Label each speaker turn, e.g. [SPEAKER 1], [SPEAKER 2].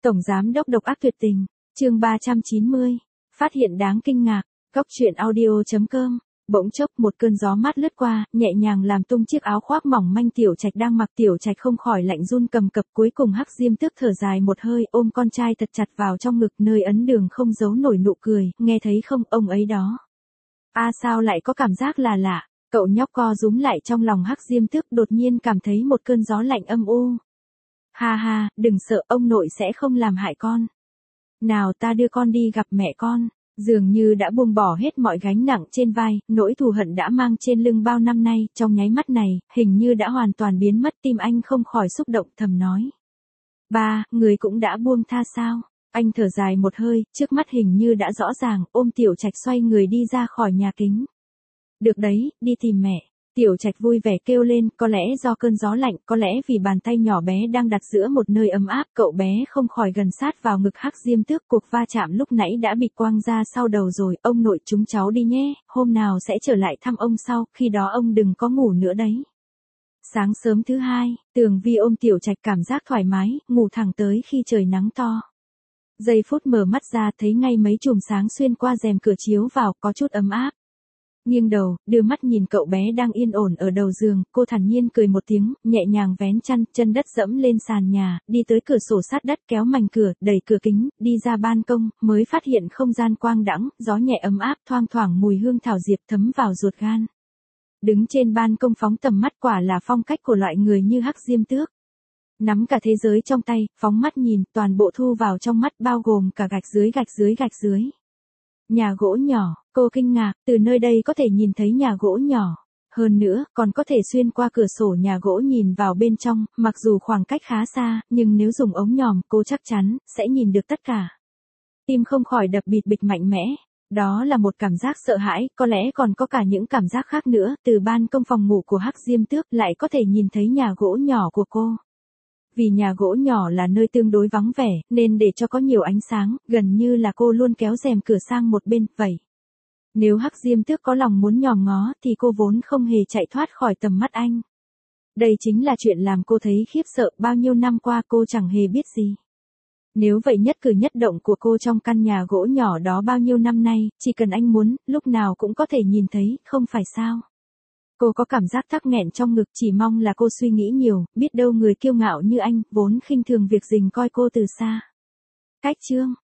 [SPEAKER 1] Tổng giám đốc độc ác tuyệt tình, chương 390, phát hiện đáng kinh ngạc, góc truyện audio.com. Bỗng chốc một cơn gió mát lướt qua, nhẹ nhàng làm tung chiếc áo khoác mỏng manh Tiểu Trạch đang mặc. Tiểu Trạch không khỏi lạnh run cầm cập, cuối cùng Hắc Diêm Tước thở dài một hơi, ôm con trai thật chặt vào trong ngực, nơi ấn đường không giấu nổi nụ cười, nghe thấy không, ông ấy đó. Sao lại có cảm giác là lạ, cậu nhóc co rúm lại trong lòng Hắc Diêm Tước, đột nhiên cảm thấy một cơn gió lạnh âm u. Ha ha, đừng sợ, ông nội sẽ không làm hại con. Nào ta đưa con đi gặp mẹ con. Dường như đã buông bỏ hết mọi gánh nặng trên vai, nỗi thù hận đã mang trên lưng bao năm nay, trong nháy mắt này, hình như đã hoàn toàn biến mất. Tim anh không khỏi xúc động, thầm nói. Ba, người cũng đã buông tha sao? Anh thở dài một hơi, trước mắt hình như đã rõ ràng, ôm Tiểu Trạch xoay người đi ra khỏi nhà kính. Được đấy, đi tìm mẹ. Tiểu Trạch vui vẻ kêu lên, có lẽ do cơn gió lạnh, có lẽ vì bàn tay nhỏ bé đang đặt giữa một nơi ấm áp, cậu bé không khỏi gần sát vào ngực Hắc Diêm Tước. Cuộc va chạm lúc nãy đã bị quăng ra sau đầu rồi, ông nội chúng cháu đi nhé, hôm nào sẽ trở lại thăm ông sau, khi đó ông đừng có ngủ nữa đấy. Sáng sớm thứ hai, Tường Vi ôm Tiểu Trạch cảm giác thoải mái, ngủ thẳng tới khi trời nắng to. Giây phút mở mắt ra thấy ngay mấy chùm sáng xuyên qua rèm cửa chiếu vào, có chút ấm áp. Nghiêng đầu, đưa mắt nhìn cậu bé đang yên ổn ở đầu giường, cô thản nhiên cười một tiếng, nhẹ nhàng vén chăn, chân đất dẫm lên sàn nhà, đi tới cửa sổ sát đất, kéo mảnh cửa, đẩy cửa kính, đi ra ban công, mới phát hiện không gian quang đãng, gió nhẹ ấm áp, thoang thoảng mùi hương thảo diệp thấm vào ruột gan. Đứng trên ban công phóng tầm mắt quả là phong cách của loại người như Hắc Diêm Tước. Nắm cả thế giới trong tay, phóng mắt nhìn, toàn bộ thu vào trong mắt, bao gồm cả gạch dưới gạch dưới gạch dưới. Nhà gỗ nhỏ, cô kinh ngạc, từ nơi đây có thể nhìn thấy nhà gỗ nhỏ. Hơn nữa, còn có thể xuyên qua cửa sổ nhà gỗ nhìn vào bên trong, mặc dù khoảng cách khá xa, nhưng nếu dùng ống nhòm, cô chắc chắn sẽ nhìn được tất cả. Tim không khỏi đập bịch bịch mạnh mẽ. Đó là một cảm giác sợ hãi, có lẽ còn có cả những cảm giác khác nữa, từ ban công phòng ngủ của Hắc Diêm Tước lại có thể nhìn thấy nhà gỗ nhỏ của cô. Vì nhà gỗ nhỏ là nơi tương đối vắng vẻ, nên để cho có nhiều ánh sáng, gần như là cô luôn kéo rèm cửa sang một bên, vậy. Nếu Hắc Diêm Tước có lòng muốn nhòm ngó, thì cô vốn không hề chạy thoát khỏi tầm mắt anh. Đây chính là chuyện làm cô thấy khiếp sợ, bao nhiêu năm qua cô chẳng hề biết gì. Nếu vậy nhất cử nhất động của cô trong căn nhà gỗ nhỏ đó bao nhiêu năm nay, chỉ cần anh muốn, lúc nào cũng có thể nhìn thấy, không phải sao? Cô có cảm giác tắc nghẹn trong ngực, chỉ mong là cô suy nghĩ nhiều, biết đâu người kiêu ngạo như anh, vốn khinh thường việc rình coi cô từ xa. Cách chương